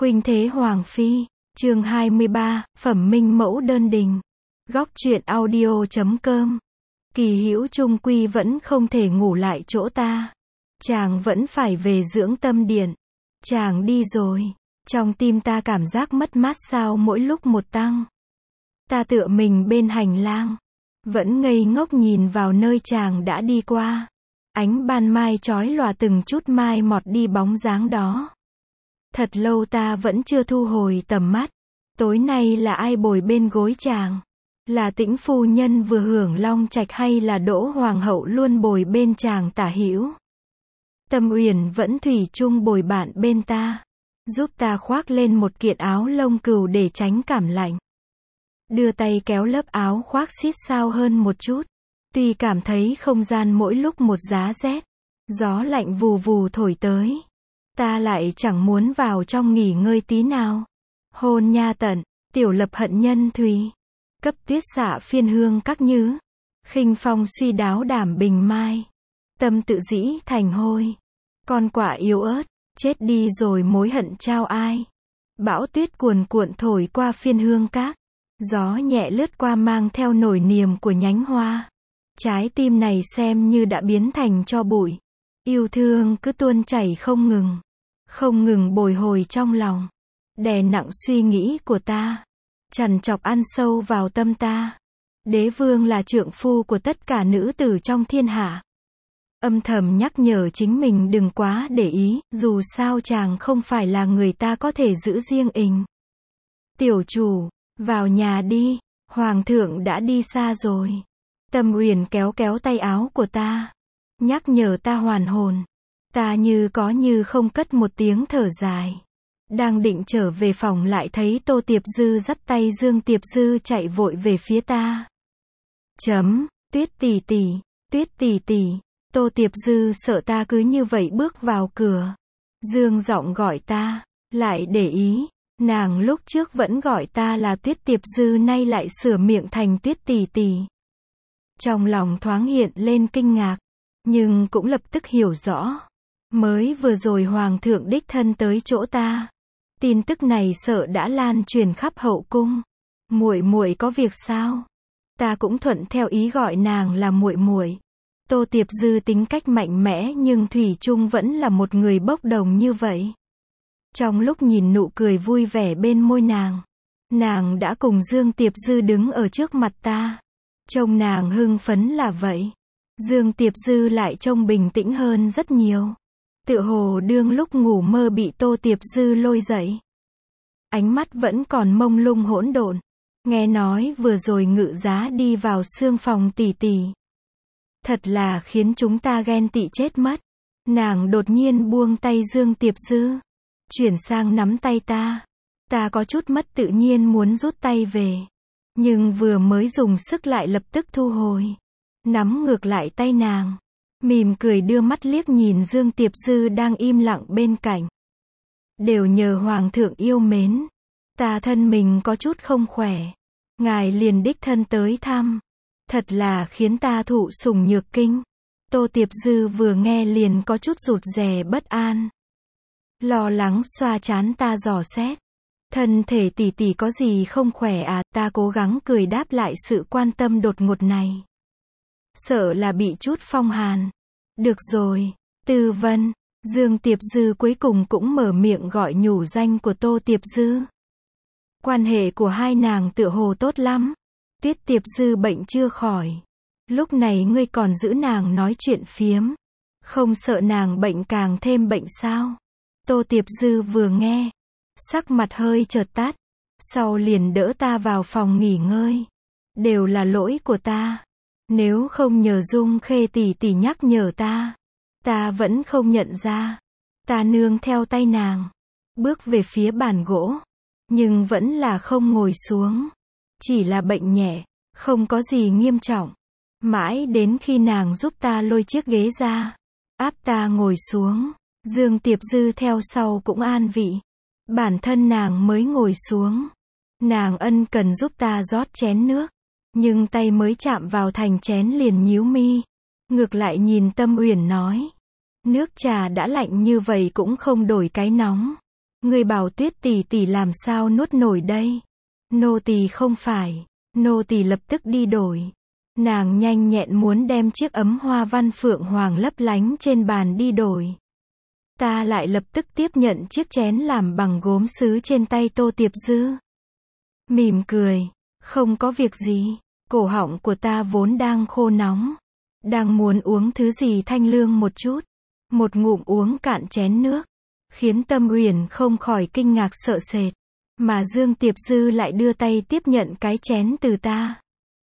Khuynh thế Hoàng phi, chương 23, Phẩm Minh mẫu đơn đình. Góc truyện audio.com. Kỳ Hữu chung quy vẫn không thể ngủ lại chỗ ta. Chàng vẫn phải về dưỡng tâm điện. Chàng đi rồi. Trong tim ta cảm giác mất mát sao mỗi lúc một tăng. Ta tựa mình bên hành lang. Vẫn ngây ngốc nhìn vào nơi chàng đã đi qua. Ánh ban mai chói lòa từng chút mai mọt đi bóng dáng đó. Thật lâu ta vẫn chưa thu hồi tầm mắt. Tối nay là ai bồi bên gối chàng? Là Tĩnh phu nhân vừa hưởng long trạch hay là Đỗ hoàng hậu luôn bồi bên chàng Tả Hữu? Tâm Uyển vẫn thủy chung bồi bạn bên ta, giúp ta khoác lên một kiện áo lông cừu để tránh cảm lạnh. Đưa tay kéo lớp áo khoác xít sao hơn một chút. Tuy cảm thấy không gian mỗi lúc một giá rét, gió lạnh vù vù thổi tới, ta lại chẳng muốn vào trong nghỉ ngơi tí nào. Hôn nha tận, tiểu lập hận nhân thùy, cấp tuyết xạ phiên hương các nhứ, khinh phong suy đáo đảm bình mai, tâm tự dĩ thành hôi. Con quả yếu ớt, chết đi rồi mối hận trao ai. Bão tuyết cuồn cuộn thổi qua phiên hương các, gió nhẹ lướt qua mang theo nổi niềm của nhánh hoa. Trái tim này xem như đã biến thành tro bụi. Yêu thương cứ tuôn chảy không ngừng, không ngừng bồi hồi trong lòng, đè nặng suy nghĩ của ta, trằn trọc ăn sâu vào tâm ta. Đế vương là trượng phu của tất cả nữ tử trong thiên hạ. Âm thầm nhắc nhở chính mình đừng quá để ý, dù sao chàng không phải là người ta có thể giữ riêng ình. Tiểu chủ, vào nhà đi, hoàng thượng đã đi xa rồi. Tâm Uyển kéo kéo tay áo của ta, nhắc nhở ta hoàn hồn. Ta như có như không cất một tiếng thở dài. Đang định trở về phòng lại thấy Tô Tiệp Dư dắt tay Dương Tiệp Dư chạy vội về phía ta. Tuyết tỷ tỷ, Tuyết tỷ tỷ. Tô Tiệp Dư sợ ta cứ như vậy bước vào cửa. Dương giọng gọi ta, lại để ý, nàng lúc trước vẫn gọi ta là Tuyết Tiệp Dư nay lại sửa miệng thành Tuyết tỷ tỷ. Trong lòng thoáng hiện lên kinh ngạc, nhưng cũng lập tức hiểu rõ. Mới vừa rồi hoàng thượng đích thân tới chỗ ta. Tin tức này sợ đã lan truyền khắp hậu cung. Muội muội có việc sao? Ta cũng thuận theo ý gọi nàng là muội muội. Tô Tiệp Dư tính cách mạnh mẽ nhưng thủy chung vẫn là một người bốc đồng như vậy. Trong lúc nhìn nụ cười vui vẻ bên môi nàng đã cùng Dương Tiệp Dư đứng ở trước mặt ta. Trông nàng hưng phấn là vậy. Dương Tiệp Dư lại trông bình tĩnh hơn rất nhiều. Tựa hồ đương lúc ngủ mơ bị Tô Tiệp Dư lôi dậy. Ánh mắt vẫn còn mông lung hỗn độn. Nghe nói vừa rồi ngự giá đi vào xương phòng tỷ tỷ. Thật là khiến chúng ta ghen tị chết mất. Nàng đột nhiên buông tay Dương Tiệp Dư, chuyển sang nắm tay ta. Ta có chút mất tự nhiên muốn rút tay về. Nhưng vừa mới dùng sức lại lập tức thu hồi. Nắm ngược lại tay nàng. Mỉm cười đưa mắt liếc nhìn Dương Tiệp Dư đang im lặng bên cạnh. Đều nhờ hoàng thượng yêu mến. Ta thân mình có chút không khỏe. Ngài liền đích thân tới thăm. Thật là khiến ta thụ sủng nhược kinh. Tô Tiệp Dư vừa nghe liền có chút rụt rè bất an. Lo lắng xoa trán ta dò xét. Thân thể tỷ tỷ có gì không khỏe à? Ta cố gắng cười đáp lại sự quan tâm đột ngột này. Sợ là bị chút phong hàn. Được rồi, Tư Vân. Dương Tiệp Dư cuối cùng cũng mở miệng gọi nhủ danh của Tô Tiệp Dư. Quan hệ của hai nàng tựa hồ tốt lắm. Tuyết Tiệp Dư bệnh chưa khỏi. Lúc này ngươi còn giữ nàng nói chuyện phiếm. Không sợ nàng bệnh càng thêm bệnh sao? Tô Tiệp Dư vừa nghe, sắc mặt hơi chợt tắt. Sau liền đỡ ta vào phòng nghỉ ngơi. Đều là lỗi của ta. Nếu không nhờ Dung Khê tỷ tỷ nhắc nhở ta vẫn không nhận ra. Ta nương theo tay nàng, bước về phía bàn gỗ. Nhưng vẫn là không ngồi xuống. Chỉ là bệnh nhẹ, không có gì nghiêm trọng. Mãi đến khi nàng giúp ta lôi chiếc ghế ra, áp ta ngồi xuống, Dương Tiệp Dư theo sau cũng an vị. Bản thân nàng mới ngồi xuống. Nàng ân cần giúp ta rót chén nước. Nhưng tay mới chạm vào thành chén liền nhíu mi. Ngược lại nhìn Tâm Uyển nói. Nước trà đã lạnh như vậy cũng không đổi cái nóng. Người bảo Tuyết tỷ tỷ làm sao nuốt nổi đây? Nô tỳ không phải. Nô tỳ lập tức đi đổi. Nàng nhanh nhẹn muốn đem chiếc ấm hoa văn phượng hoàng lấp lánh trên bàn đi đổi. Ta lại lập tức tiếp nhận chiếc chén làm bằng gốm sứ trên tay Tô Tiệp Dư. Mỉm cười. Không có việc gì. Cổ họng của ta vốn đang khô nóng. Đang muốn uống thứ gì thanh lương một chút. Một ngụm uống cạn chén nước. Khiến Tâm Uyển không khỏi kinh ngạc sợ sệt. Mà Dương Tiệp Dư lại đưa tay tiếp nhận cái chén từ ta.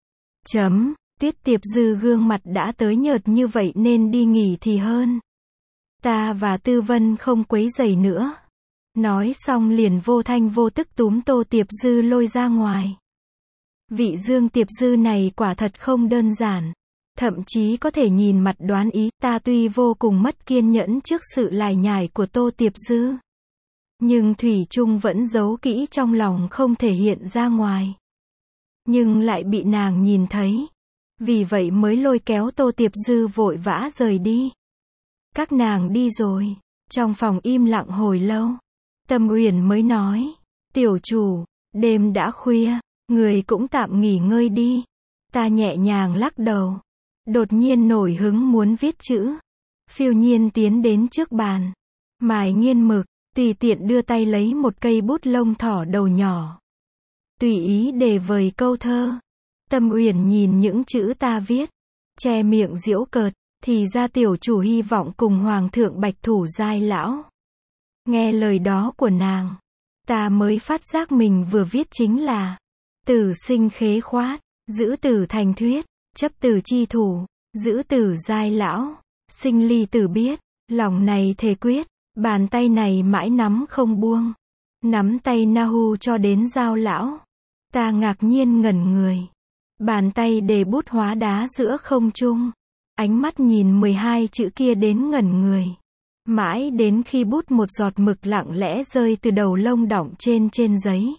Tuyết Tiệp Dư gương mặt đã tới nhợt như vậy nên đi nghỉ thì hơn. Ta và Tư Vân không quấy rầy nữa. Nói xong liền vô thanh vô tức túm Tô Tiệp Dư lôi ra ngoài. Vị Dương Tiệp Dư này quả thật không đơn giản. Thậm chí có thể nhìn mặt đoán ý. Ta tuy vô cùng mất kiên nhẫn trước sự lải nhải của Tô Tiệp Dư. Nhưng thủy chung vẫn giấu kỹ trong lòng không thể hiện ra ngoài. Nhưng lại bị nàng nhìn thấy. Vì vậy mới lôi kéo Tô Tiệp Dư vội vã rời đi. Các nàng đi rồi. Trong phòng im lặng hồi lâu. Tâm Uyển mới nói. Tiểu chủ, đêm đã khuya. Người cũng tạm nghỉ ngơi đi. Ta nhẹ nhàng lắc đầu. Đột nhiên nổi hứng muốn viết chữ. Phiêu nhiên tiến đến trước bàn. Mài nghiên mực. Tùy tiện đưa tay lấy một cây bút lông thỏ đầu nhỏ. Tùy ý đề vời câu thơ. Tâm Uyển nhìn những chữ ta viết. Che miệng giễu cợt. Thì ra tiểu chủ hy vọng cùng Hoàng thượng Bạch Thủ giai lão. Nghe lời đó của nàng. Ta mới phát giác mình vừa viết chính là. Tử sinh khế khoát. Giữ tử thành thuyết. Chấp tử chi thủ. Giữ tử giai lão. Sinh ly tử biết. Lòng này thề quyết. Bàn tay này mãi nắm không buông. Nắm tay Nahu cho đến giao lão. Ta ngạc nhiên ngẩn người. Bàn tay để bút hóa đá giữa không trung. Ánh mắt nhìn 12 chữ kia đến ngẩn người. Mãi đến khi bút một giọt mực lặng lẽ rơi từ đầu lông đọng trên giấy.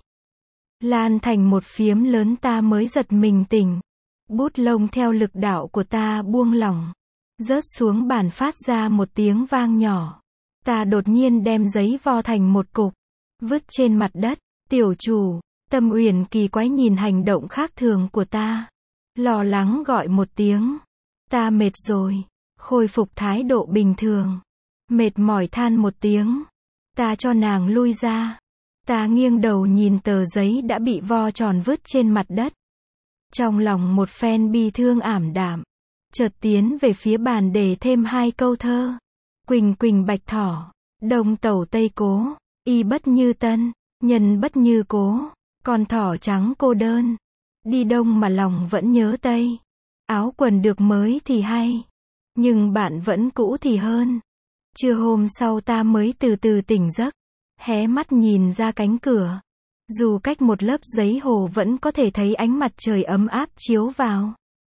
Lan thành một phiếm lớn ta mới giật mình tỉnh. Bút lông theo lực đạo của ta buông lỏng. Rớt xuống bàn phát ra một tiếng vang nhỏ. Ta đột nhiên đem giấy vo thành một cục. Vứt trên mặt đất. Tiểu chủ. Tâm Uyển kỳ quái nhìn hành động khác thường của ta. Lo lắng gọi một tiếng. Ta mệt rồi. Khôi phục thái độ bình thường. Mệt mỏi than một tiếng. Ta cho nàng lui ra. Ta nghiêng đầu nhìn tờ giấy đã bị vo tròn vứt trên mặt đất. Trong lòng một phen bi thương ảm đạm. Chợt tiến về phía bàn để thêm 2 câu thơ. Quỳnh quỳnh bạch thỏ. Đông tẩu tây cố. Y bất như tân. Nhân bất như cố. Con thỏ trắng cô đơn. Đi đông mà lòng vẫn nhớ tây. Áo quần được mới thì hay. Nhưng bạn vẫn cũ thì hơn. Trưa hôm sau ta mới từ từ tỉnh giấc. Hé mắt nhìn ra cánh cửa. Dù cách một lớp giấy hồ vẫn có thể thấy ánh mặt trời ấm áp chiếu vào.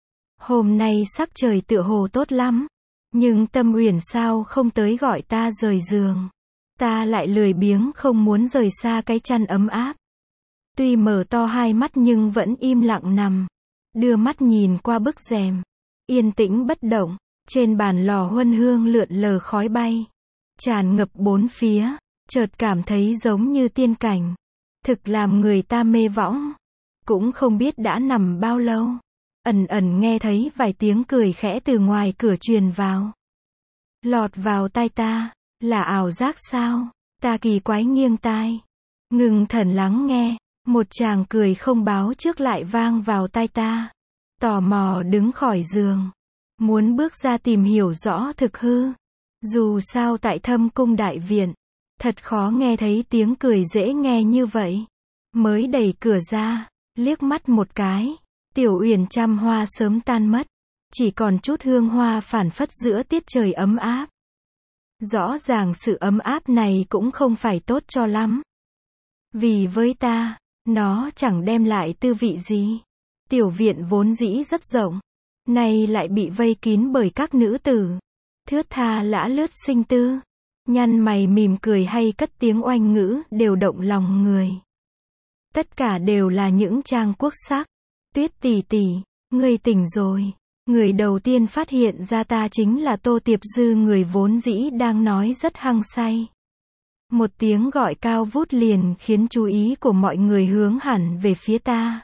Hôm nay sắc trời tựa hồ tốt lắm. Nhưng Tâm Uyển sao không tới gọi ta rời giường. Ta lại lười biếng không muốn rời xa cái chăn ấm áp. Tuy mở to hai mắt nhưng vẫn im lặng nằm. Đưa mắt nhìn qua bức rèm. Yên tĩnh bất động. Trên bàn lò huân hương lượn lờ khói bay. Tràn ngập bốn phía. Chợt cảm thấy giống như tiên cảnh. Thực làm người ta mê võng. Cũng không biết đã nằm bao lâu. Ẩn ẩn nghe thấy vài tiếng cười khẽ từ ngoài cửa truyền vào. Lọt vào tai ta. Là ảo giác sao? Ta kỳ quái nghiêng tai. Ngừng thần lắng nghe. Một chàng cười không báo trước lại vang vào tai ta. Tò mò đứng khỏi giường. Muốn bước ra tìm hiểu rõ thực hư. Dù sao tại Thâm Cung Đại Viện. Thật khó nghe thấy tiếng cười dễ nghe như vậy. Mới đẩy cửa ra. Liếc mắt một cái. Tiểu Uyển trăm hoa sớm tan mất. Chỉ còn chút hương hoa phảng phất giữa tiết trời ấm áp. Rõ ràng sự ấm áp này cũng không phải tốt cho lắm. Vì với ta, nó chẳng đem lại tư vị gì. Tiểu viện vốn dĩ rất rộng. Nay lại bị vây kín bởi các nữ tử. Thướt tha lã lướt sinh tư. Nhăn mày mỉm cười hay cất tiếng oanh ngữ đều động lòng người. Tất cả đều là những trang quốc sắc. Tuyết tỷ tỷ, ngươi tỉnh rồi. Người đầu tiên phát hiện ra ta chính là Tô Tiệp Dư, người vốn dĩ đang nói rất hăng say. Một tiếng gọi cao vút liền khiến chú ý của mọi người hướng hẳn về phía ta.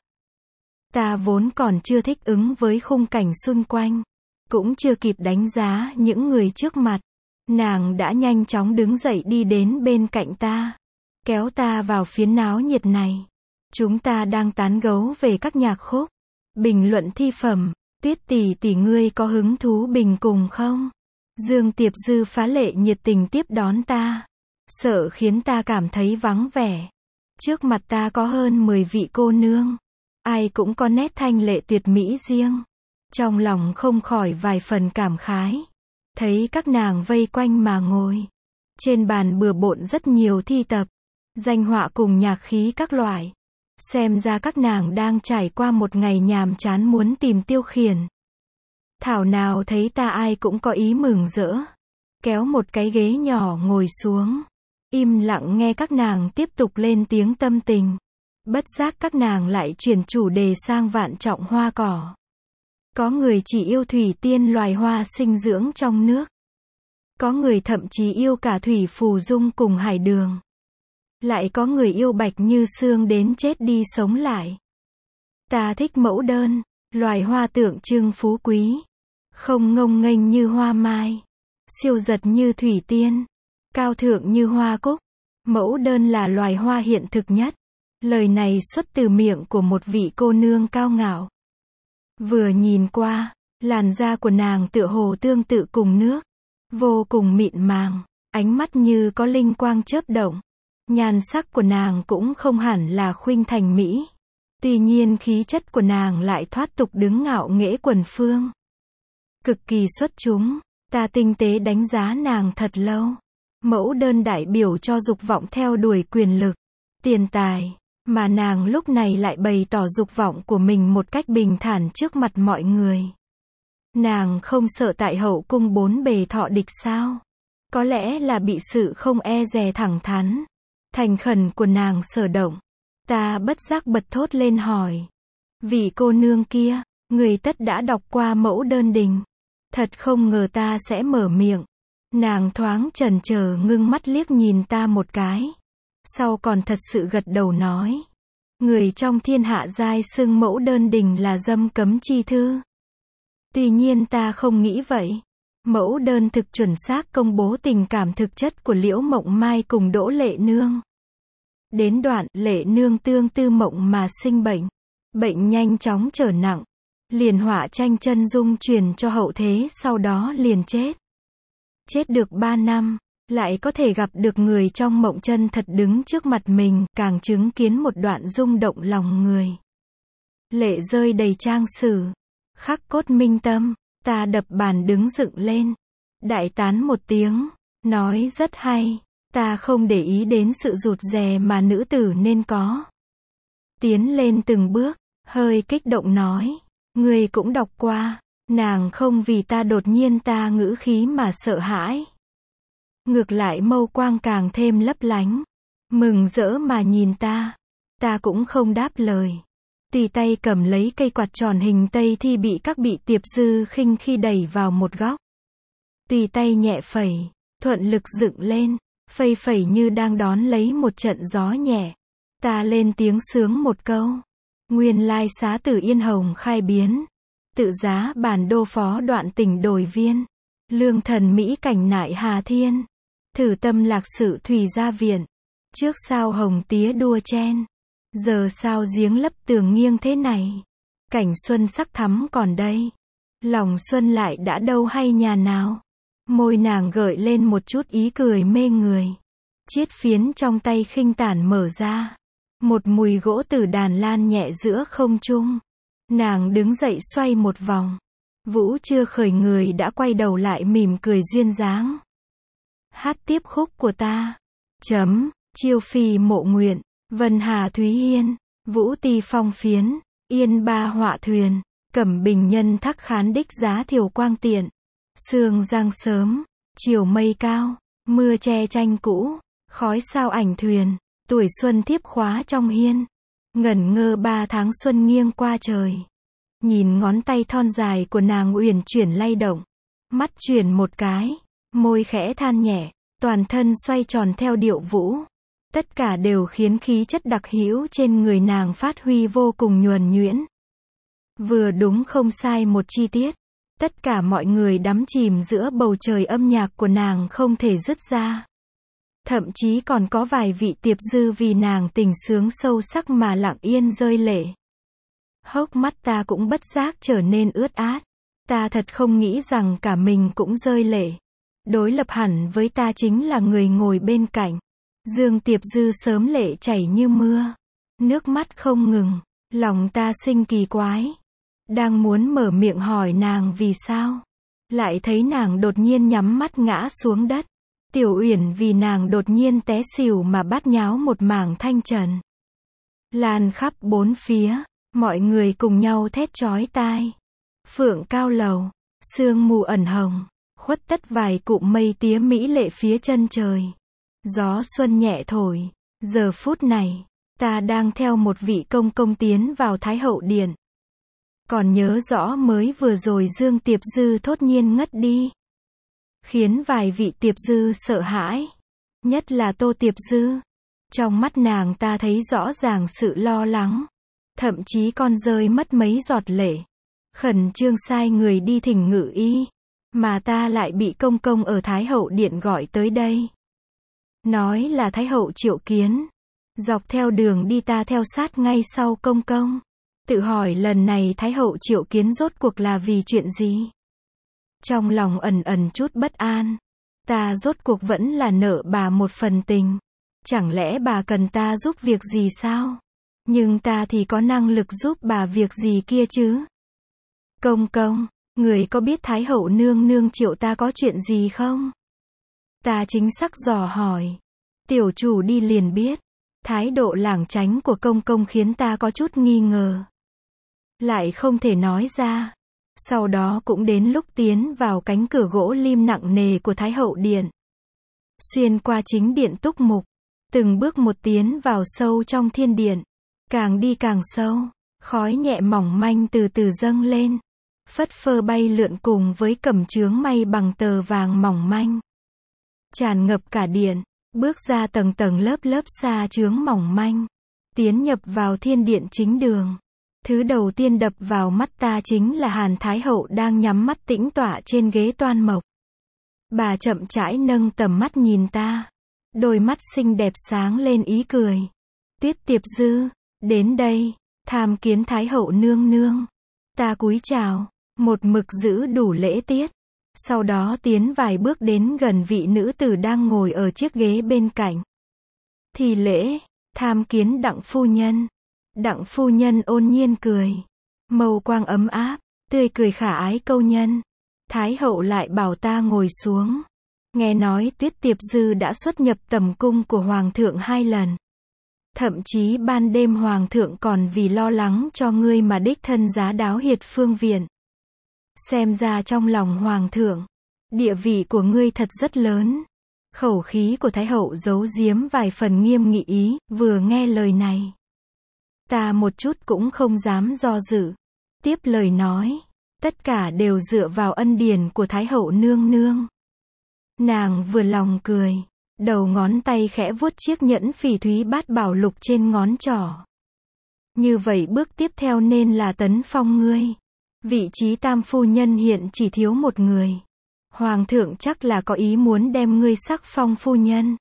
Ta vốn còn chưa thích ứng với khung cảnh xung quanh, cũng chưa kịp đánh giá những người trước mặt. Nàng đã nhanh chóng đứng dậy đi đến bên cạnh ta, kéo ta vào phiến náo nhiệt này. Chúng ta đang tán gẫu về các nhạc khúc, bình luận thi phẩm. Tuyết tỷ tỷ ngươi có hứng thú bình cùng không? Dương Tiệp Dư phá lệ nhiệt tình tiếp đón ta, sợ khiến ta cảm thấy vắng vẻ. Trước mặt ta có hơn 10 vị cô nương, ai cũng có nét thanh lệ tuyệt mỹ riêng. Trong lòng không khỏi vài phần cảm khái, thấy các nàng vây quanh mà ngồi. Trên bàn bừa bộn rất nhiều thi tập, danh họa cùng nhạc khí các loại. Xem ra các nàng đang trải qua một ngày nhàm chán muốn tìm tiêu khiển. Thảo nào thấy ta ai cũng có ý mừng rỡ, kéo một cái ghế nhỏ ngồi xuống, im lặng nghe các nàng tiếp tục lên tiếng tâm tình. Bất giác các nàng lại chuyển chủ đề sang vạn trọng hoa cỏ. Có người chỉ yêu thủy tiên loài hoa sinh dưỡng trong nước, có người thậm chí yêu cả thủy phù dung cùng hải đường. Lại có người yêu bạch như xương đến chết đi sống lại. Ta thích mẫu đơn, loài hoa tượng trưng phú quý, không ngông nghênh như hoa mai, siêu giật như thủy tiên, cao thượng như hoa cúc. Mẫu đơn là loài hoa hiện thực nhất. Lời này xuất từ miệng của một vị cô nương cao ngạo. Vừa nhìn qua, làn da của nàng tựa hồ tương tự cùng nước, vô cùng mịn màng, ánh mắt như có linh quang chớp động. Nhan sắc của nàng cũng không hẳn là khuynh thành mỹ. Tuy nhiên khí chất của nàng lại thoát tục đứng ngạo nghễ quần phương. Cực kỳ xuất chúng, ta tinh tế đánh giá nàng thật lâu. Mẫu đơn đại biểu cho dục vọng theo đuổi quyền lực, tiền tài, mà nàng lúc này lại bày tỏ dục vọng của mình một cách bình thản trước mặt mọi người. Nàng không sợ tại hậu cung bốn bề thọ địch sao? Có lẽ là bị sự không e dè thẳng thắn, thành khẩn của nàng sở động. Ta bất giác bật thốt lên hỏi. Vị cô nương kia, người tất đã đọc qua Mẫu Đơn Đình. Thật không ngờ ta sẽ mở miệng. Nàng thoáng chần chờ ngưng mắt liếc nhìn ta một cái. Sau còn thật sự gật đầu nói. Người trong thiên hạ giai xưng Mẫu Đơn Đình là dâm cấm chi thư. Tuy nhiên ta không nghĩ vậy. Mẫu đơn thực chuẩn xác công bố tình cảm thực chất của Liễu Mộng Mai cùng Đỗ Lệ Nương. Đến đoạn Lệ Nương tương tư mộng mà sinh bệnh. Bệnh nhanh chóng trở nặng. Liền họa tranh chân dung truyền cho hậu thế, sau đó liền chết. Chết được 3 năm, lại có thể gặp được người trong mộng chân thật đứng trước mặt mình, càng chứng kiến một đoạn rung động lòng người. Lệ rơi đầy trang sử, khắc cốt minh tâm, ta đập bàn đứng dựng lên. Đại tán một tiếng, nói rất hay, ta không để ý đến sự rụt rè mà nữ tử nên có. Tiến lên từng bước, hơi kích động nói, ngươi cũng đọc qua. Nàng không vì ta đột nhiên ta ngữ khí mà sợ hãi. Ngược lại mâu quang càng thêm lấp lánh, mừng rỡ mà nhìn ta. Ta cũng không đáp lời. Tùy tay cầm lấy cây quạt tròn hình Tây Thi bị các bị Tiệp Dư khinh khi đẩy vào một góc. Tùy tay nhẹ phẩy, thuận lực dựng lên, phẩy phẩy như đang đón lấy một trận gió nhẹ. Ta lên tiếng sướng một câu. Nguyên lai xá tử Yên Hồng khai biến. Tự giá bản đô phó đoạn tỉnh đổi viên. Lương thần Mỹ cảnh nại Hà Thiên. Thử tâm lạc sự thủy gia viện. Trước sao hồng tía đua chen. Giờ sao giếng lấp tường nghiêng thế này. Cảnh xuân sắc thắm còn đây. Lòng xuân lại đã đâu hay nhà nào. Môi nàng gợi lên một chút ý cười mê người. Chiết phiến trong tay khinh tản mở ra. Một mùi gỗ tử đàn lan nhẹ giữa không trung. Nàng đứng dậy xoay một vòng. Vũ chưa khởi người đã quay đầu lại mỉm cười duyên dáng. Hát tiếp khúc của ta. Chiêu phi mộ nguyện. Vân Hà Thúy Hiên. Vũ ti phong phiến. Yên ba họa thuyền. Cẩm bình nhân thắc khán đích giá thiều quang tiện. Sương giang sớm. Chiều mây cao. Mưa che tranh cũ. Khói sao ảnh thuyền. Tuổi xuân thiếp khóa trong hiên. Ngẩn ngơ 3 tháng xuân nghiêng qua trời. Nhìn ngón tay thon dài của nàng uyển chuyển lay động. Mắt chuyển một cái. Môi khẽ than nhẹ. toàn thân xoay tròn theo điệu vũ. Tất cả đều khiến khí chất đặc hữu trên người nàng phát huy vô cùng nhuần nhuyễn. Vừa đúng không sai một chi tiết. Tất cả mọi người đắm chìm giữa bầu trời âm nhạc của nàng không thể dứt ra. Thậm chí còn có vài vị tiệp dư vì nàng tình sướng sâu sắc mà lặng yên rơi lệ. Hốc mắt ta cũng bất giác trở nên ướt át. Ta thật không nghĩ rằng cả mình cũng rơi lệ. Đối lập hẳn với ta chính là người ngồi bên cạnh. Dương Tiệp Dư sớm lệ chảy như mưa. Nước mắt không ngừng. Lòng ta sinh kỳ quái. Đang muốn mở miệng hỏi nàng vì sao. Lại thấy nàng đột nhiên nhắm mắt ngã xuống đất. Tiểu Uyển vì nàng đột nhiên té xỉu mà bát nháo một mảng thanh trần. Lan khắp bốn phía. Mọi người cùng nhau thét chói tai. Phượng cao lầu. Sương mù ẩn hồng. Khuất tất vài cụm mây tía mỹ lệ phía chân trời. Gió xuân nhẹ thổi. Giờ phút này, ta đang theo một vị công công tiến vào Thái Hậu Điện. Còn nhớ rõ mới vừa rồi Dương Tiệp Dư thốt nhiên ngất đi. Khiến vài vị Tiệp Dư sợ hãi. Nhất là Tô Tiệp Dư. Trong mắt nàng ta thấy rõ ràng sự lo lắng. Thậm chí còn rơi mất mấy giọt lệ. Khẩn trương sai người đi thỉnh ngự y. Mà ta lại bị công công ở Thái Hậu Điện gọi tới đây. Nói là Thái Hậu triệu kiến. Dọc theo đường đi ta theo sát ngay sau công công. Tự hỏi lần này Thái Hậu triệu kiến rốt cuộc là vì chuyện gì? Trong lòng ẩn ẩn chút bất an. Ta rốt cuộc vẫn là nợ bà một phần tình. Chẳng lẽ bà cần ta giúp việc gì sao? Nhưng ta thì có năng lực giúp bà việc gì kia chứ? Công công, người có biết Thái Hậu nương nương triệu ta có chuyện gì không? Ta chính xác dò hỏi. Tiểu chủ đi liền biết. Thái độ lảng tránh của công công khiến ta có chút nghi ngờ. Lại không thể nói ra. Sau đó cũng đến lúc tiến vào cánh cửa gỗ lim nặng nề của Thái Hậu Điện. Xuyên qua chính điện túc mục. Từng bước một tiến vào sâu trong thiên điện. Càng đi càng sâu. Khói nhẹ mỏng manh từ từ dâng lên. Phất phơ bay lượn cùng với cẩm chướng may bằng tờ vàng mỏng manh. Tràn ngập cả điện. Bước ra tầng tầng lớp lớp sa chướng mỏng manh. Tiến nhập vào thiên điện chính đường. Thứ đầu tiên đập vào mắt ta chính là Hàn Thái Hậu đang nhắm mắt tĩnh tọa trên ghế toan mộc. Bà chậm rãi nâng tầm mắt nhìn ta. Đôi mắt xinh đẹp sáng lên ý cười. Tuyết Tiệp Dư, đến đây, tham kiến Thái Hậu nương nương. Ta cúi chào, một mực giữ đủ lễ tiết. Sau đó tiến vài bước đến gần vị nữ tử đang ngồi ở chiếc ghế bên cạnh. Thì lễ, tham kiến Đặng phu nhân. Đặng phu nhân ôn nhiên cười. Mâu quang ấm áp, tươi cười khả ái câu nhân. Thái hậu lại bảo ta ngồi xuống. Nghe nói Tuyết Tiệp Dư đã xuất nhập tầm cung của Hoàng thượng 2 lần. Thậm chí ban đêm Hoàng thượng còn vì lo lắng cho ngươi mà đích thân giá đáo Hiệt Phương Viện. Xem ra trong lòng Hoàng thượng, địa vị của ngươi thật rất lớn. Khẩu khí của Thái hậu giấu giếm vài phần nghiêm nghị ý, vừa nghe lời này. Ta một chút cũng không dám do dự. Tiếp lời nói, tất cả đều dựa vào ân điển của Thái hậu nương nương. Nàng vừa lòng cười, đầu ngón tay khẽ vuốt chiếc nhẫn phỉ thúy bát bảo lục trên ngón trỏ. Như vậy bước tiếp theo nên là tấn phong ngươi. Vị trí tam phu nhân hiện chỉ thiếu một người. Hoàng thượng chắc là có ý muốn đem ngươi sắc phong phu nhân.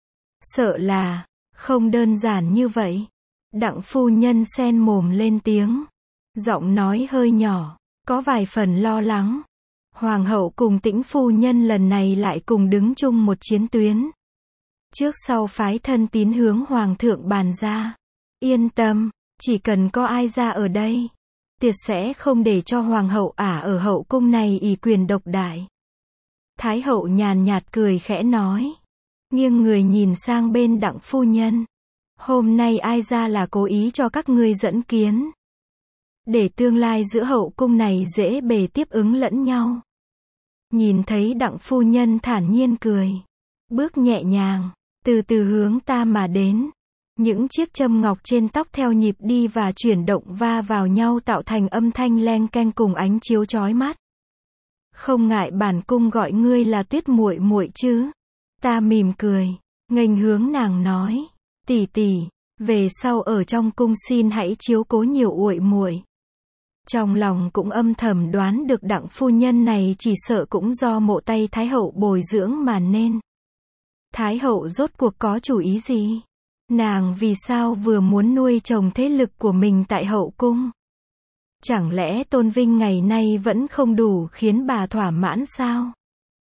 Sợ là, không đơn giản như vậy. Đặng phu nhân sen mồm lên tiếng. Giọng nói hơi nhỏ, có vài phần lo lắng. Hoàng hậu cùng Tĩnh phu nhân lần này lại cùng đứng chung một chiến tuyến. Trước sau phái thân tín hướng Hoàng thượng bàn ra. Yên tâm, chỉ cần có ai ra ở đây, tuyệt sẽ không để cho Hoàng hậu ở hậu cung này ỷ quyền độc đại. Thái hậu nhàn nhạt cười khẽ nói. Nghiêng người nhìn sang bên Đặng phu nhân. Hôm nay ai ra là cố ý cho các ngươi dẫn kiến. Để tương lai giữa hậu cung này dễ bề tiếp ứng lẫn nhau. Nhìn thấy Đặng phu nhân thản nhiên cười. Bước nhẹ nhàng, từ từ hướng ta mà đến. Những chiếc châm ngọc trên tóc theo nhịp đi và chuyển động va vào nhau tạo thành âm thanh leng keng cùng ánh chiếu chói mắt. Không ngại bản cung gọi ngươi là Tuyết muội muội chứ? Ta mỉm cười, nghênh hướng nàng nói, tỷ tỷ, về sau ở trong cung xin hãy chiếu cố nhiều uội muội. Trong lòng cũng âm thầm đoán được đặng phu nhân này chỉ sợ cũng do mộ Tây Thái Hậu bồi dưỡng mà nên. Thái Hậu rốt cuộc có chủ ý gì? Nàng vì sao vừa muốn nuôi chồng thế lực của mình tại hậu cung? Chẳng lẽ tôn vinh ngày nay vẫn không đủ khiến bà thỏa mãn sao?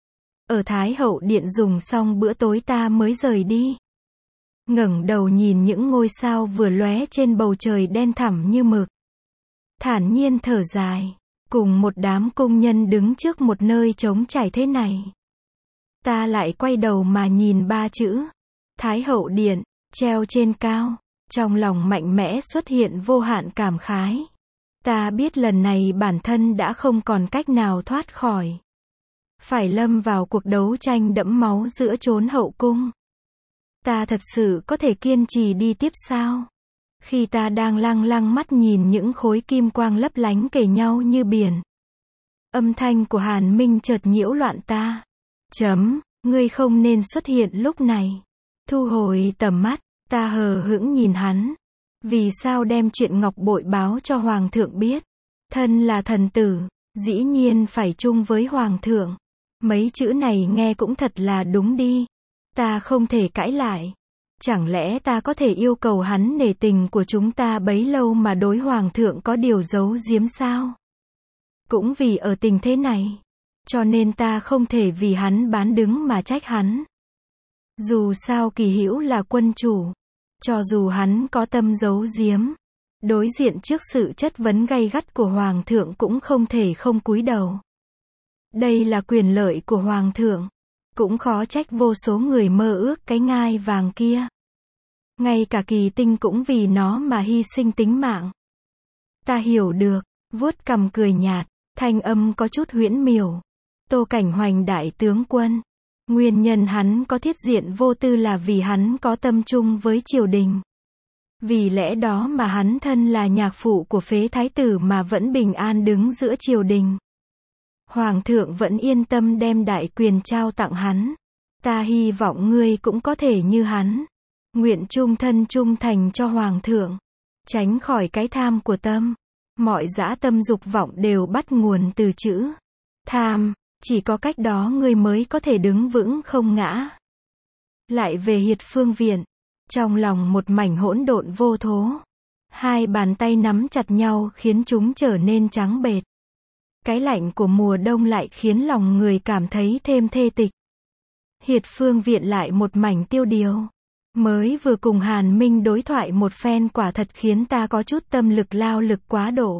Ở Thái Hậu điện dùng xong bữa tối ta mới rời đi. Ngẩng đầu nhìn những ngôi sao vừa lóe trên bầu trời đen thẳm như mực. Thản nhiên thở dài, cùng một đám công nhân đứng trước một nơi trống trải thế này. Ta lại quay đầu mà nhìn ba chữ Thái Hậu điện treo trên cao, trong lòng mạnh mẽ xuất hiện vô hạn cảm khái. Ta biết lần này bản thân đã không còn cách nào thoát khỏi. Phải lâm vào cuộc đấu tranh đẫm máu giữa chốn hậu cung. Ta thật sự có thể kiên trì đi tiếp sao? Khi ta đang lăng lăng mắt nhìn những khối kim quang lấp lánh kề nhau như biển. Âm thanh của Hàn Minh chợt nhiễu loạn ta. Ngươi không nên xuất hiện lúc này. Thu hồi tầm mắt, ta hờ hững nhìn hắn. Vì sao đem chuyện ngọc bội báo cho Hoàng thượng biết? Thân là thần tử, dĩ nhiên phải chung với Hoàng thượng. Mấy chữ này nghe cũng thật là đúng đi. Ta không thể cãi lại. Chẳng lẽ ta có thể yêu cầu hắn nể tình của chúng ta bấy lâu mà đối Hoàng thượng có điều giấu giếm sao? Cũng vì ở tình thế này, cho nên ta không thể vì hắn bán đứng mà trách hắn. Dù sao Kỳ Hữu là quân chủ, cho dù hắn có tâm giấu giếm, đối diện trước sự chất vấn gay gắt của Hoàng thượng cũng không thể không cúi đầu. Đây là quyền lợi của Hoàng thượng, cũng khó trách vô số người mơ ước cái ngai vàng kia. Ngay cả Kỳ Tinh cũng vì nó mà hy sinh tính mạng. Ta hiểu được, vuốt cằm cười nhạt, thanh âm có chút huyễn miểu. Tô Cảnh Hoành đại tướng quân, nguyên nhân hắn có thiết diện vô tư là vì hắn có tâm chung với triều đình. Vì lẽ đó mà hắn thân là nhạc phụ của phế thái tử mà vẫn bình an đứng giữa triều đình. Hoàng thượng vẫn yên tâm đem đại quyền trao tặng hắn. Ta hy vọng ngươi cũng có thể như hắn. Nguyện trung thân trung thành cho Hoàng thượng. Tránh khỏi cái tham của tâm. Mọi dã tâm dục vọng đều bắt nguồn từ chữ tham. Chỉ có cách đó ngươi mới có thể đứng vững không ngã. Lại về Hiệt Phương Viện. Trong lòng một mảnh hỗn độn vô thố. Hai bàn tay nắm chặt nhau khiến chúng trở nên trắng bệch. Cái lạnh của mùa đông lại khiến lòng người cảm thấy thêm thê tịch. Hiệt Phương Viện lại một mảnh tiêu điều. Mới vừa cùng Hàn Minh đối thoại một phen quả thật khiến ta có chút tâm lực lao lực quá độ.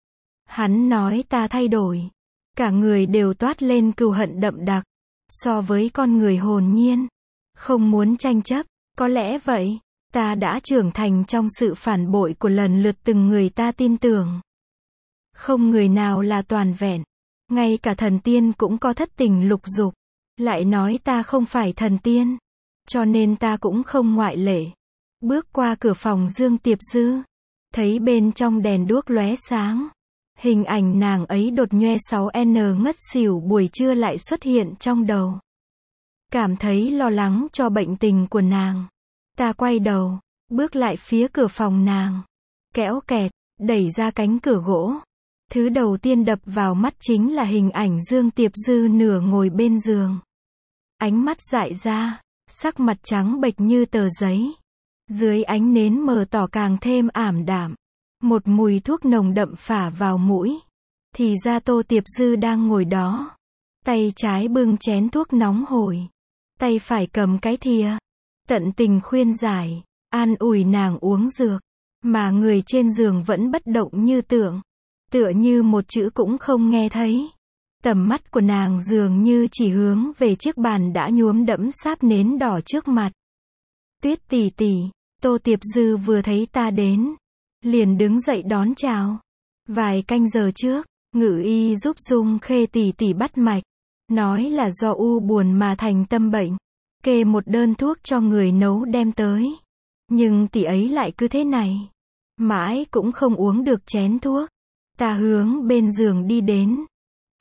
Hắn nói ta thay đổi. Cả người đều toát lên cừu hận đậm đặc. So với con người hồn nhiên. Không muốn tranh chấp. Có lẽ vậy, ta đã trưởng thành trong sự phản bội của lần lượt từng người ta tin tưởng. Không người nào là toàn vẹn. Ngay cả thần tiên cũng có thất tình lục dục. Lại nói ta không phải thần tiên. Cho nên ta cũng không ngoại lệ. Bước qua cửa phòng Dương Tiệp Dư. Thấy bên trong đèn đuốc lóe sáng. Hình ảnh nàng ấy đột nhoe 6N ngất xỉu buổi trưa lại xuất hiện trong đầu. Cảm thấy lo lắng cho bệnh tình của nàng. Ta quay đầu, bước lại phía cửa phòng nàng. Kéo kẹt, đẩy ra cánh cửa gỗ. Thứ đầu tiên đập vào mắt chính là hình ảnh Dương Tiệp Dư nửa ngồi bên giường. Ánh mắt dại ra, sắc mặt trắng bệch như tờ giấy. Dưới ánh nến mờ tỏ càng thêm ảm đạm. Một mùi thuốc nồng đậm phả vào mũi. Thì ra Tô Tiệp Dư đang ngồi đó. Tay trái bưng chén thuốc nóng hổi. Tay phải cầm cái thìa. Tận tình khuyên giải, an ủi nàng uống dược. Mà người trên giường vẫn bất động như tượng. Tựa như một chữ cũng không nghe thấy. Tầm mắt của nàng dường như chỉ hướng về chiếc bàn đã nhuốm đẫm sáp nến đỏ trước mặt. Tuyết tỷ tỷ, Tô Tiệp Dư vừa thấy ta đến. Liền đứng dậy đón chào. Vài canh giờ trước, Ngự y giúp Dung Khê tỷ tỷ bắt mạch. Nói là do u buồn mà thành tâm bệnh. Kê một đơn thuốc cho người nấu đem tới. Nhưng tỷ ấy lại cứ thế này. Mãi cũng không uống được chén thuốc. Ta hướng bên giường đi đến.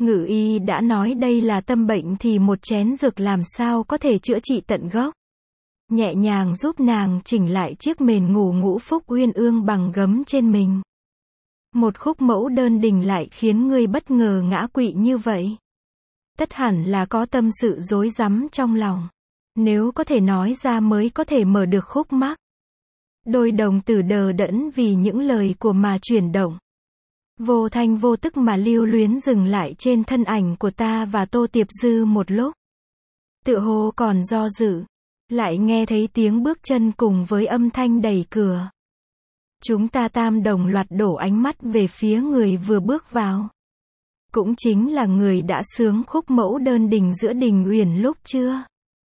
Ngự y đã nói đây là tâm bệnh thì một chén dược làm sao có thể chữa trị tận gốc. Nhẹ nhàng giúp nàng chỉnh lại chiếc mền ngủ ngũ phúc uyên ương bằng gấm trên mình. Một khúc mẫu đơn đình lại khiến ngươi bất ngờ ngã quỵ như vậy. Tất hẳn là có tâm sự rối rắm trong lòng. Nếu có thể nói ra mới có thể mở được khúc mắc. Đôi đồng tử đờ đẫn vì những lời của mà chuyển động. Vô thanh vô tức mà lưu luyến dừng lại trên thân ảnh của ta và Tô Tiệp Dư một lúc. Tựa hồ còn do dự. Lại nghe thấy tiếng bước chân cùng với âm thanh đẩy cửa. Chúng ta tam đồng loạt đổ ánh mắt về phía người vừa bước vào. Cũng chính là người đã sướng khúc mẫu đơn đình giữa đình uyển lúc trưa.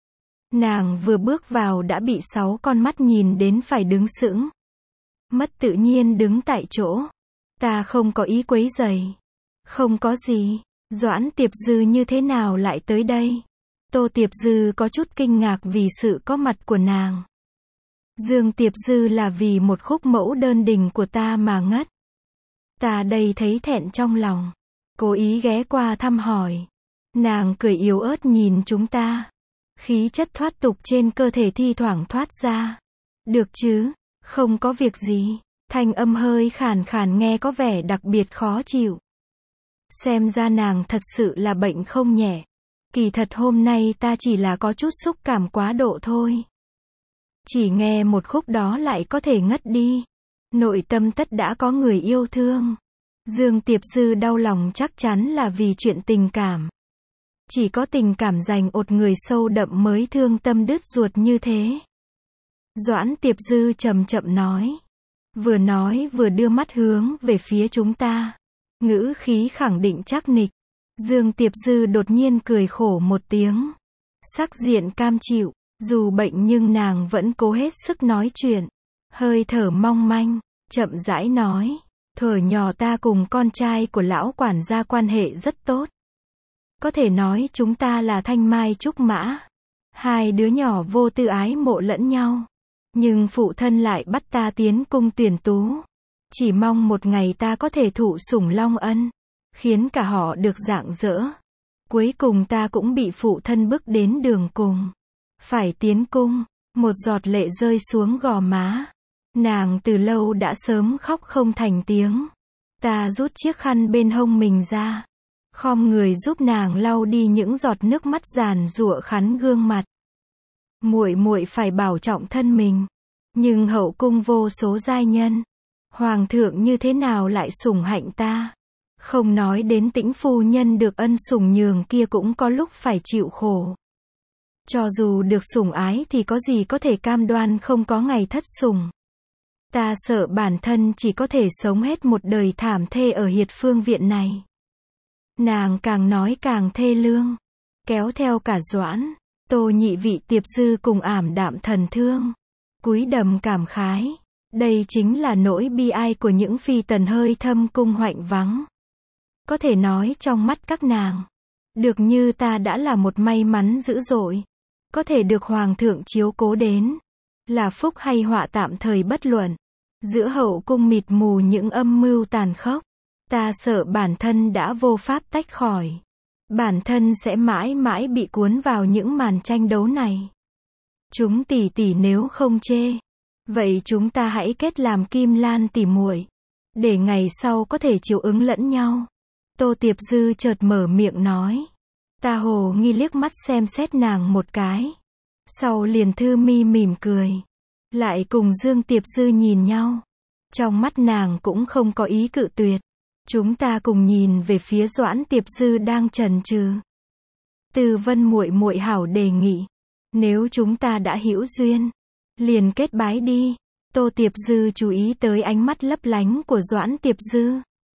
Nàng vừa bước vào đã bị 6 con mắt nhìn đến phải đứng sững. Mất tự nhiên đứng tại chỗ. Ta không có ý quấy rầy. Không có gì. Doãn Tiệp Dư như thế nào lại tới đây? Tô Tiệp Dư có chút kinh ngạc vì sự có mặt của nàng. Dương Tiệp Dư là vì một khúc mẫu đơn đình của ta mà ngất. Ta đây thấy thẹn trong lòng. Cố ý ghé qua thăm hỏi. Nàng cười yếu ớt nhìn chúng ta. Khí chất thoát tục trên cơ thể thi thoảng thoát ra. Được chứ, không có việc gì. Thanh âm hơi khàn khàn nghe có vẻ đặc biệt khó chịu. Xem ra nàng thật sự là bệnh không nhẹ. Kỳ thật hôm nay ta chỉ là có chút xúc cảm quá độ thôi. Chỉ nghe một khúc đó lại có thể ngất đi. Nội tâm tất đã có người yêu thương. Dương Tiệp Dư đau lòng chắc chắn là vì chuyện tình cảm. Chỉ có tình cảm dành một người sâu đậm mới thương tâm đứt ruột như thế. Doãn Tiệp Dư chậm chậm nói. Nói vừa đưa mắt hướng về phía chúng ta. Ngữ khí khẳng định chắc nịch. Dương Tiệp Dư đột nhiên cười khổ một tiếng. Sắc diện cam chịu. Dù bệnh nhưng nàng vẫn cố hết sức nói chuyện. Hơi thở mong manh. Chậm rãi nói. Thuở nhỏ ta cùng con trai của lão quản gia quan hệ rất tốt. Có thể nói chúng ta là thanh mai trúc mã. Hai đứa nhỏ vô tư ái mộ lẫn nhau. Nhưng phụ thân lại bắt ta tiến cung tuyển tú. Chỉ mong một ngày ta có thể thụ sủng long ân. Khiến cả họ được rạng rỡ. Cuối cùng ta cũng bị phụ thân bức đến đường cùng. Phải tiến cung. Một giọt lệ rơi xuống gò má. Nàng từ lâu đã sớm khóc không thành tiếng. Ta rút chiếc khăn bên hông mình ra. Khom người giúp nàng lau đi những giọt nước mắt giàn giụa khắn gương mặt. Muội phải bảo trọng thân mình. Nhưng hậu cung vô số giai nhân. Hoàng thượng như thế nào lại sủng hạnh ta? Không nói đến Tĩnh phu nhân được ân sủng nhường kia cũng có lúc phải chịu khổ. Cho dù được sủng ái thì có gì có thể cam đoan không có ngày thất sủng. Ta sợ bản thân chỉ có thể sống hết một đời thảm thê ở Hiệt Phương viện này. Nàng càng nói càng thê lương. Kéo theo cả Doãn, Tô nhị vị Tiệp Dư cùng ảm đạm thần thương. Cúi đầm cảm khái. Đây chính là nỗi bi ai của những phi tần hơi thâm cung hoạnh vắng. Có thể nói trong mắt các nàng. Được như ta đã là một may mắn dữ dội. Có thể được hoàng thượng chiếu cố đến. Là phúc hay họa tạm thời bất luận. Giữa hậu cung mịt mù những âm mưu tàn khốc. Ta sợ bản thân đã vô pháp tách khỏi. Bản thân sẽ mãi mãi bị cuốn vào những màn tranh đấu này. Chúng tỷ tỷ nếu không chê. Vậy chúng ta hãy kết làm kim lan tỉ muội. Để ngày sau có thể chiều ứng lẫn nhau. Tô Tiệp Dư chợt mở miệng nói. Ta hồ nghi liếc mắt xem xét nàng một cái. Sau liền thư mi mỉm cười. Lại cùng Dương Tiệp Dư nhìn nhau. Trong mắt nàng cũng không có ý cự tuyệt. Chúng ta cùng nhìn về phía Doãn Tiệp Dư đang chần chừ. Từ Vân muội hảo đề nghị. Nếu chúng ta đã hữu duyên. Liền kết bái đi. Tô Tiệp Dư chú ý tới ánh mắt lấp lánh của Doãn Tiệp Dư.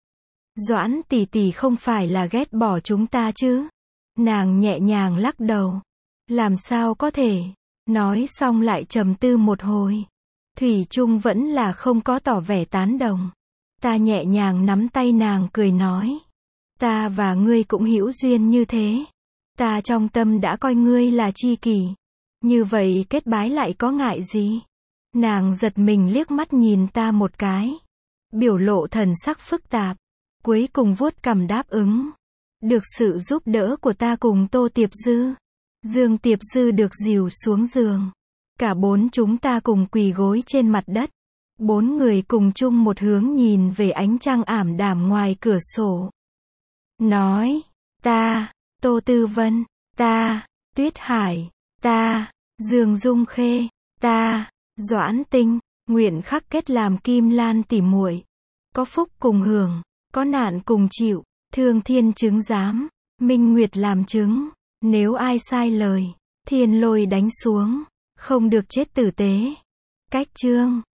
Doãn tỷ tỷ không phải là ghét bỏ chúng ta chứ? Nàng nhẹ nhàng lắc đầu. Làm sao có thể? Nói xong lại trầm tư một hồi. Thủy chung vẫn là không có tỏ vẻ tán đồng. Ta nhẹ nhàng nắm tay nàng cười nói. Ta và ngươi cũng hữu duyên như thế. Ta trong tâm đã coi ngươi là tri kỷ. Như vậy kết bái lại có ngại gì? Nàng giật mình liếc mắt nhìn ta một cái. Biểu lộ thần sắc phức tạp. Cuối cùng vuốt cằm đáp ứng. Được sự giúp đỡ của ta cùng Tô Tiệp Dư. Dương Tiệp Dư được dìu xuống giường. Cả bốn chúng ta cùng quỳ gối trên mặt đất. Bốn người cùng chung một hướng nhìn về ánh trăng ảm đạm ngoài cửa sổ. Nói, ta, Tô Tư Vân, ta, Tuyết Hải, ta, Dương Dung Khê, ta, Doãn Tinh, nguyện khắc kết làm kim lan tỉ muội. Có phúc cùng hưởng, có nạn cùng chịu, thương thiên chứng giám, minh nguyệt làm chứng. Nếu ai sai lời, thiên lôi đánh xuống, không được chết tử tế. Cách chương